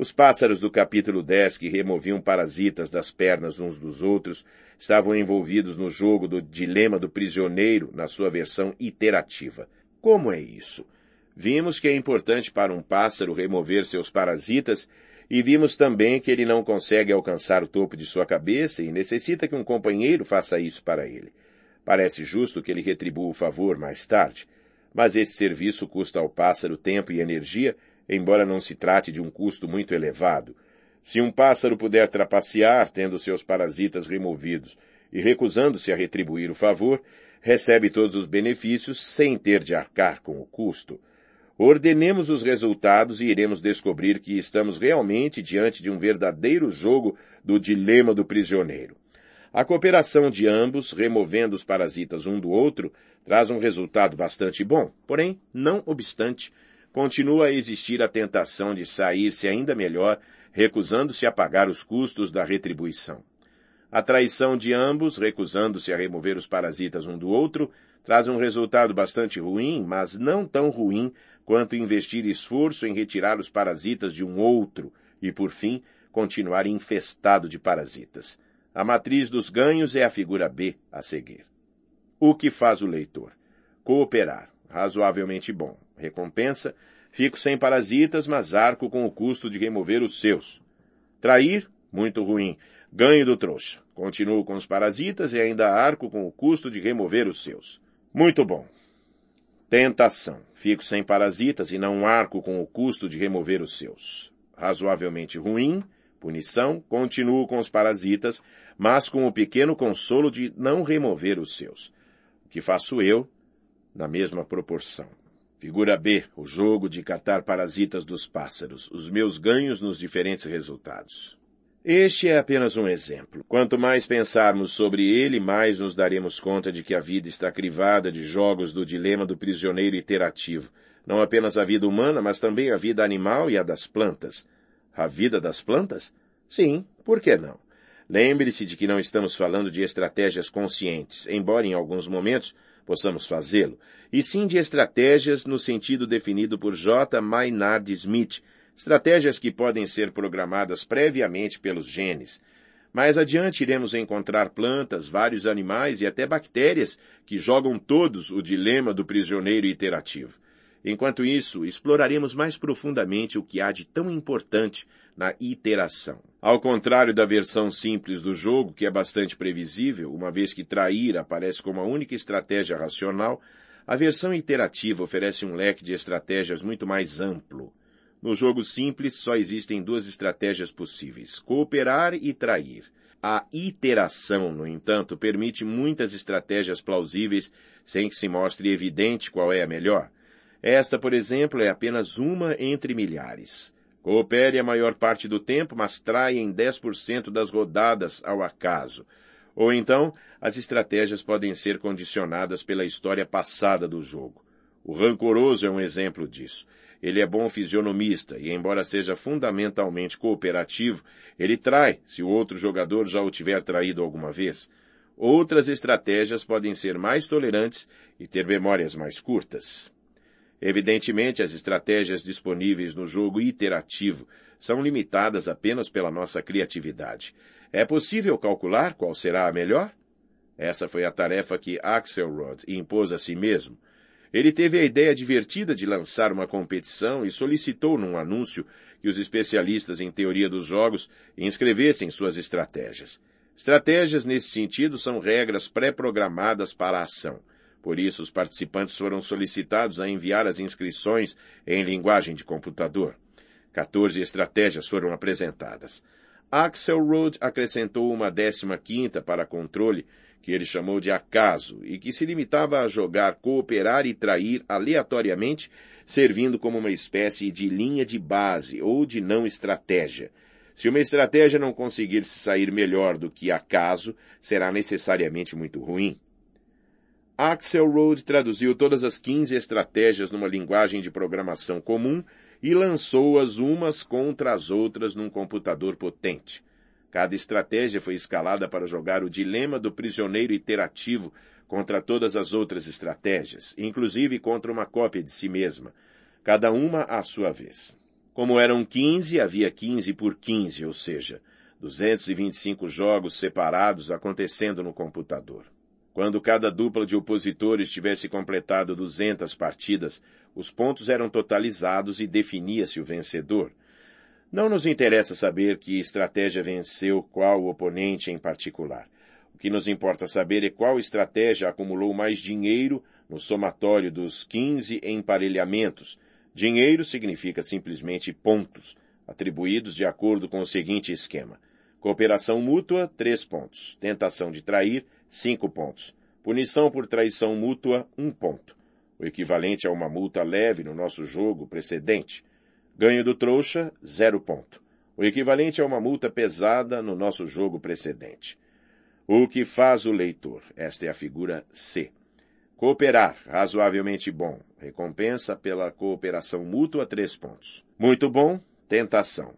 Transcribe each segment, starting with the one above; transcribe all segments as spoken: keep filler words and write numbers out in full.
Os pássaros do capítulo dez que removiam parasitas das pernas uns dos outros estavam envolvidos no jogo do dilema do prisioneiro na sua versão iterativa. Como é isso? Vimos que é importante para um pássaro remover seus parasitas e vimos também que ele não consegue alcançar o topo de sua cabeça e necessita que um companheiro faça isso para ele. Parece justo que ele retribua o favor mais tarde, mas esse serviço custa ao pássaro tempo e energia, embora não se trate de um custo muito elevado. Se um pássaro puder trapacear tendo seus parasitas removidos e recusando-se a retribuir o favor, recebe todos os benefícios sem ter de arcar com o custo. Ordenemos os resultados e iremos descobrir que estamos realmente diante de um verdadeiro jogo do dilema do prisioneiro. A cooperação de ambos, removendo os parasitas um do outro, traz um resultado bastante bom, porém, não obstante, continua a existir a tentação de sair-se ainda melhor, recusando-se a pagar os custos da retribuição. A traição de ambos, recusando-se a remover os parasitas um do outro, traz um resultado bastante ruim, mas não tão ruim quanto investir esforço em retirar os parasitas de um outro e, por fim, continuar infestado de parasitas. A matriz dos ganhos é a figura B a seguir. O que faz o leitor? Cooperar. Razoavelmente bom. Recompensa. Fico sem parasitas, mas arco com o custo de remover os seus. Trair. Muito ruim. Ganho do trouxa. Continuo com os parasitas e ainda arco com o custo de remover os seus. Muito bom. Tentação. Fico sem parasitas e não arco com o custo de remover os seus. Razoavelmente ruim. Punição. Continuo com os parasitas, mas com o pequeno consolo de não remover os seus. O que faço eu? Na mesma proporção. Figura B. O jogo de catar parasitas dos pássaros. Os meus ganhos nos diferentes resultados. Este é apenas um exemplo. Quanto mais pensarmos sobre ele, mais nos daremos conta de que a vida está crivada de jogos do dilema do prisioneiro iterativo. Não apenas a vida humana, mas também a vida animal e a das plantas. A vida das plantas? Sim, por que não? Lembre-se de que não estamos falando de estratégias conscientes, embora em alguns momentos possamos fazê-lo, e sim de estratégias no sentido definido por J. Maynard Smith, estratégias que podem ser programadas previamente pelos genes. Mais adiante iremos encontrar plantas, vários animais e até bactérias que jogam todos o dilema do prisioneiro iterativo. Enquanto isso, exploraremos mais profundamente o que há de tão importante na iteração. Ao contrário da versão simples do jogo, que é bastante previsível, uma vez que trair aparece como a única estratégia racional, a versão iterativa oferece um leque de estratégias muito mais amplo. No jogo simples, só existem duas estratégias possíveis, cooperar e trair. A iteração, no entanto, permite muitas estratégias plausíveis sem que se mostre evidente qual é a melhor. Esta, por exemplo, é apenas uma entre milhares. Coopere a maior parte do tempo, mas traia em dez por cento das rodadas ao acaso. Ou então, as estratégias podem ser condicionadas pela história passada do jogo. O rancoroso é um exemplo disso. Ele é bom fisionomista e, embora seja fundamentalmente cooperativo, ele trai se o outro jogador já o tiver traído alguma vez. Outras estratégias podem ser mais tolerantes e ter memórias mais curtas. Evidentemente, as estratégias disponíveis no jogo iterativo são limitadas apenas pela nossa criatividade. É possível calcular qual será a melhor? Essa foi a tarefa que Axelrod impôs a si mesmo. Ele teve a ideia divertida de lançar uma competição e solicitou num anúncio que os especialistas em teoria dos jogos inscrevessem suas estratégias. Estratégias nesse sentido são regras pré-programadas para a ação. Por isso, os participantes foram solicitados a enviar as inscrições em linguagem de computador. Quatorze estratégias foram apresentadas. Axelrod acrescentou uma décima quinta para controle, que ele chamou de acaso, e que se limitava a jogar, cooperar e trair aleatoriamente, servindo como uma espécie de linha de base ou de não estratégia. Se uma estratégia não conseguir se sair melhor do que acaso, será necessariamente muito ruim. Axelrod traduziu todas as quinze estratégias numa linguagem de programação comum e lançou-as umas contra as outras num computador potente. Cada estratégia foi escalada para jogar o dilema do prisioneiro iterativo contra todas as outras estratégias, inclusive contra uma cópia de si mesma, cada uma à sua vez. Como eram quinze, havia quinze por quinze, ou seja, duzentos e vinte e cinco jogos separados acontecendo no computador. Quando cada dupla de opositores tivesse completado duzentas partidas, os pontos eram totalizados e definia-se o vencedor. Não nos interessa saber que estratégia venceu qual oponente em particular. O que nos importa saber é qual estratégia acumulou mais dinheiro no somatório dos quinze emparelhamentos. Dinheiro significa simplesmente pontos, atribuídos de acordo com o seguinte esquema. Cooperação mútua, três pontos. Tentação de trair, cinco pontos. Punição por traição mútua, um ponto. O equivalente a uma multa leve no nosso jogo precedente. Ganho do trouxa, zero ponto. O equivalente a uma multa pesada no nosso jogo precedente. O que faz o leitor? Esta é a figura C. Cooperar, razoavelmente bom. Recompensa pela cooperação mútua, três pontos. Muito bom, tentação.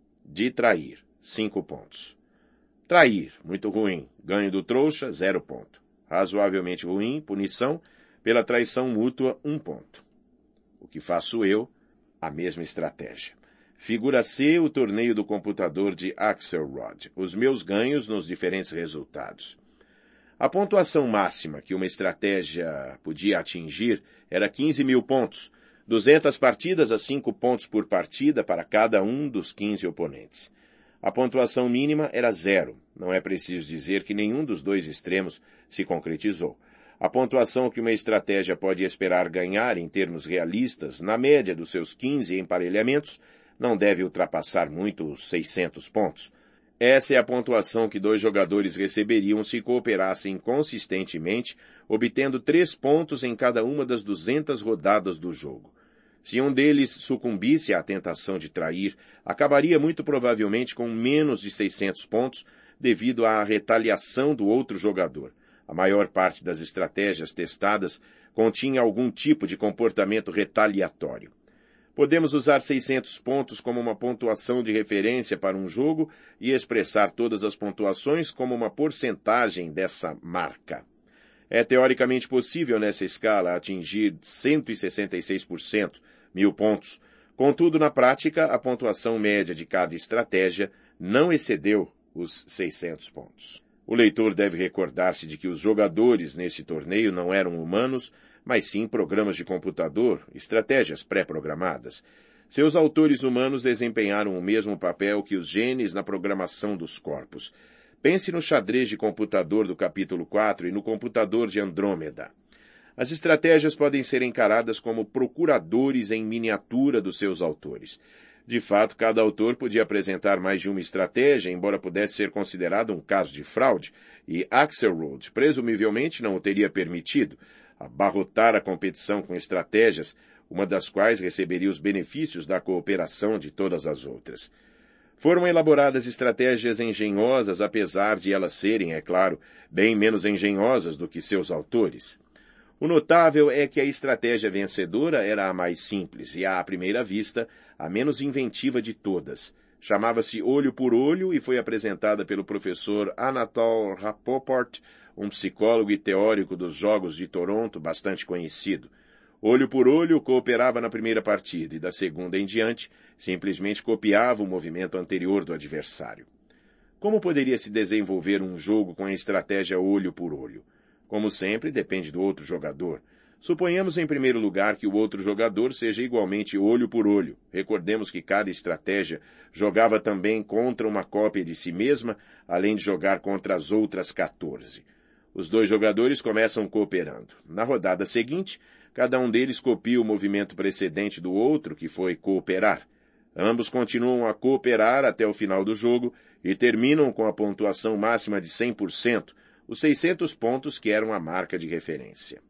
De trair, cinco pontos. Trair, muito ruim. Ganho do trouxa, zero ponto. Razoavelmente ruim, punição, pela traição mútua, um ponto. O que faço eu? A mesma estratégia. Figura C, o torneio do computador de Axelrod. Os meus ganhos nos diferentes resultados. A pontuação máxima que uma estratégia podia atingir era quinze mil pontos, duzentas partidas a cinco pontos por partida para cada um dos quinze oponentes. A pontuação mínima era zero. Não é preciso dizer que nenhum dos dois extremos se concretizou. A pontuação que uma estratégia pode esperar ganhar em termos realistas, na média dos seus quinze emparelhamentos, não deve ultrapassar muito os seiscentos pontos. Essa é a pontuação que dois jogadores receberiam se cooperassem consistentemente, obtendo três pontos em cada uma das duzentas rodadas do jogo. Se um deles sucumbisse à tentação de trair, acabaria muito provavelmente com menos de seiscentos pontos devido à retaliação do outro jogador. A maior parte das estratégias testadas continha algum tipo de comportamento retaliatório. Podemos usar seiscentos pontos como uma pontuação de referência para um jogo e expressar todas as pontuações como uma porcentagem dessa marca. É teoricamente possível nessa escala atingir cento e sessenta e seis por cento, mil pontos. Contudo, na prática, a pontuação média de cada estratégia não excedeu os seiscentos pontos. O leitor deve recordar-se de que os jogadores nesse torneio não eram humanos, mas sim programas de computador, estratégias pré-programadas. Seus autores humanos desempenharam o mesmo papel que os genes na programação dos corpos. Pense no xadrez de computador do capítulo quatro e no computador de Andrômeda. As estratégias podem ser encaradas como procuradores em miniatura dos seus autores. De fato, cada autor podia apresentar mais de uma estratégia, embora pudesse ser considerado um caso de fraude, e Axelrod presumivelmente não o teria permitido, abarrotar a competição com estratégias, uma das quais receberia os benefícios da cooperação de todas as outras. Foram elaboradas estratégias engenhosas, apesar de elas serem, é claro, bem menos engenhosas do que seus autores. O notável é que a estratégia vencedora era a mais simples e, à primeira vista, a menos inventiva de todas. Chamava-se Olho por Olho e foi apresentada pelo professor Anatol Rapoport, um psicólogo e teórico dos Jogos de Toronto bastante conhecido. Olho por Olho cooperava na primeira partida e, da segunda em diante, simplesmente copiava o movimento anterior do adversário. Como poderia se desenvolver um jogo com a estratégia Olho por Olho? Como sempre, depende do outro jogador. Suponhamos, em primeiro lugar, que o outro jogador seja igualmente olho por olho. Recordemos que cada estratégia jogava também contra uma cópia de si mesma, além de jogar contra as outras quatorze. Os dois jogadores começam cooperando. Na rodada seguinte, cada um deles copia o movimento precedente do outro, que foi cooperar. Ambos continuam a cooperar até o final do jogo e terminam com a pontuação máxima de cem por cento, os seiscentos pontos que eram a marca de referência.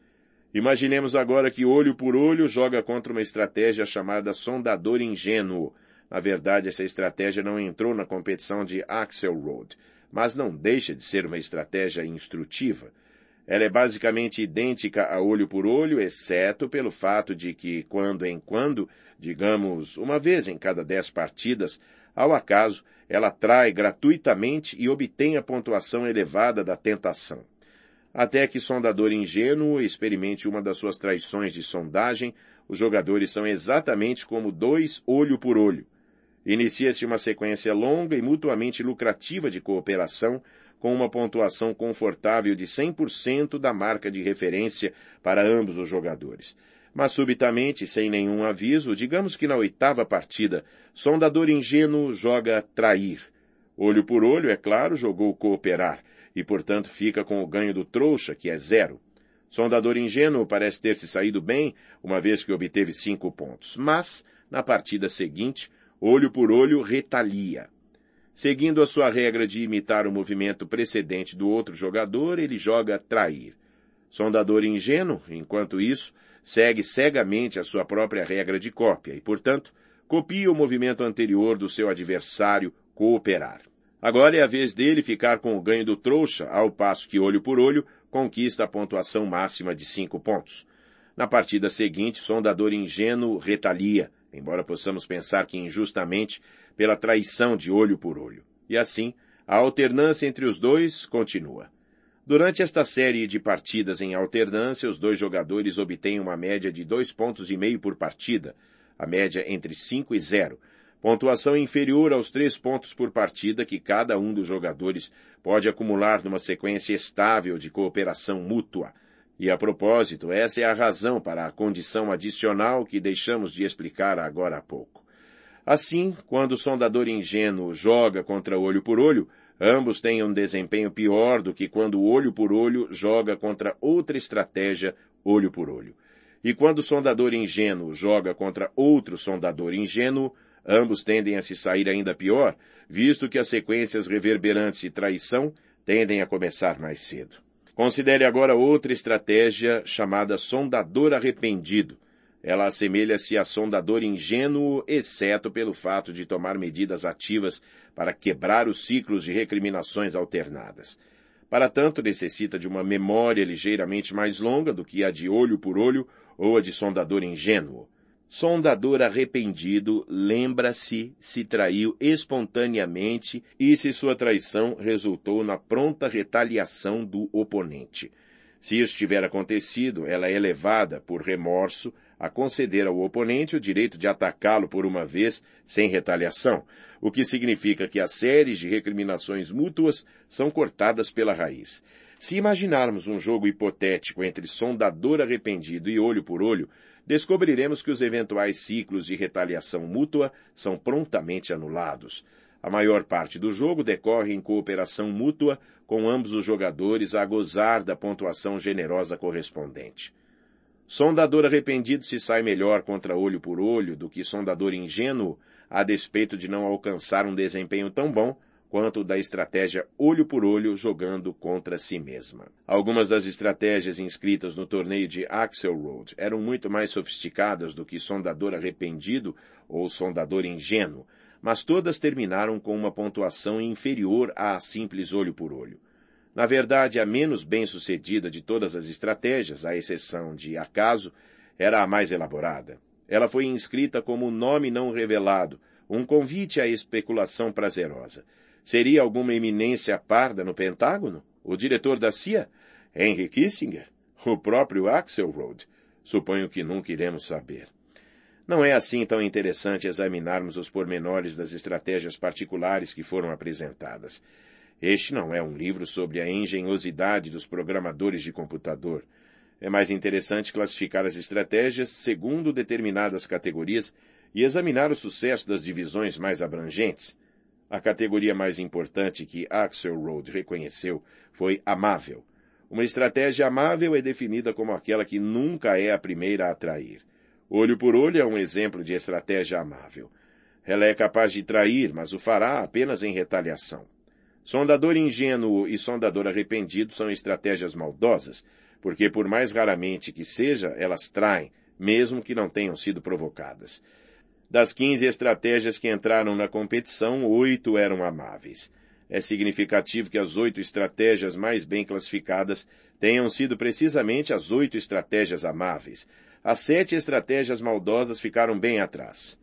Imaginemos agora que olho por olho joga contra uma estratégia chamada sondador ingênuo. Na verdade, essa estratégia não entrou na competição de Axelrod, mas não deixa de ser uma estratégia instrutiva. Ela é basicamente idêntica a olho por olho, exceto pelo fato de que, quando em quando, digamos, uma vez em cada dez partidas, ao acaso, ela trai gratuitamente e obtém a pontuação elevada da tentação. Até que sondador ingênuo experimente uma das suas traições de sondagem os jogadores são exatamente como dois olho por olho. Inicia-se uma sequência longa e mutuamente lucrativa de cooperação, com uma pontuação confortável de cem por cento da marca de referência para ambos os jogadores. Mas subitamente, sem nenhum aviso, digamos que na oitava partida, sondador ingênuo joga trair. Olho por olho, é claro, jogou cooperar, e portanto fica com o ganho do trouxa, que é zero. Sondador ingênuo parece ter se saído bem, uma vez que obteve cinco pontos. Mas, na partida seguinte, olho por olho retalia. Seguindo a sua regra de imitar o movimento precedente do outro jogador, ele joga trair. Sondador ingênuo, enquanto isso, segue cegamente a sua própria regra de cópia e, portanto, copia o movimento anterior do seu adversário cooperar. Agora é a vez dele ficar com o ganho do trouxa, ao passo que olho por olho conquista a pontuação máxima de cinco pontos. Na partida seguinte, sondador ingênuo retalia, embora possamos pensar que injustamente, pela traição de olho por olho. E assim, a alternância entre os dois continua. Durante esta série de partidas em alternância, os dois jogadores obtêm uma média de dois pontos e meio por partida, a média entre cinco e zero, pontuação inferior aos três pontos por partida que cada um dos jogadores pode acumular numa sequência estável de cooperação mútua. E, a propósito, essa é a razão para a condição adicional que deixamos de explicar agora há pouco. Assim, quando o sondador ingênuo joga contra olho por olho, ambos têm um desempenho pior do que quando o olho por olho joga contra outra estratégia olho por olho. E quando o sondador ingênuo joga contra outro sondador ingênuo, ambos tendem a se sair ainda pior, visto que as sequências reverberantes de traição tendem a começar mais cedo. Considere agora outra estratégia chamada sondador arrependido. Ela assemelha-se a sondador ingênuo, exceto pelo fato de tomar medidas ativas para quebrar os ciclos de recriminações alternadas. Para tanto, necessita de uma memória ligeiramente mais longa do que a de olho por olho ou a de sondador ingênuo. Sondador arrependido lembra-se se traiu espontaneamente e se sua traição resultou na pronta retaliação do oponente. Se isso tiver acontecido, ela é levada, por remorso, a conceder ao oponente o direito de atacá-lo por uma vez sem retaliação, o que significa que as séries de recriminações mútuas são cortadas pela raiz. Se imaginarmos um jogo hipotético entre sondador arrependido e olho por olho, descobriremos que os eventuais ciclos de retaliação mútua são prontamente anulados. A maior parte do jogo decorre em cooperação mútua, com ambos os jogadores a gozar da pontuação generosa correspondente. Sondador arrependido se sai melhor contra olho por olho do que sondador ingênuo, a despeito de não alcançar um desempenho tão bom quanto o da estratégia olho por olho jogando contra si mesma. Algumas das estratégias inscritas no torneio de Axelrod eram muito mais sofisticadas do que sondador arrependido ou sondador ingênuo, mas todas terminaram com uma pontuação inferior à simples olho por olho. Na verdade, a menos bem-sucedida de todas as estratégias, à exceção de acaso, era a mais elaborada. Ela foi inscrita como nome não revelado, um convite à especulação prazerosa. Seria alguma eminência parda no Pentágono? O diretor da C I A? Henry Kissinger? O próprio Axelrod? Suponho que nunca iremos saber. Não é assim tão interessante examinarmos os pormenores das estratégias particulares que foram apresentadas. Este não é um livro sobre a engenhosidade dos programadores de computador. É mais interessante classificar as estratégias segundo determinadas categorias e examinar o sucesso das divisões mais abrangentes. A categoria mais importante que Axelrod reconheceu foi amável. Uma estratégia amável é definida como aquela que nunca é a primeira a atrair. Olho por olho é um exemplo de estratégia amável. Ela é capaz de trair, mas o fará apenas em retaliação. Sondador ingênuo e sondador arrependido são estratégias maldosas, porque por mais raramente que seja, elas traem, mesmo que não tenham sido provocadas. Das quinze estratégias que entraram na competição, oito eram amáveis. É significativo que as oito estratégias mais bem classificadas tenham sido precisamente as oito estratégias amáveis. As sete estratégias maldosas ficaram bem atrás.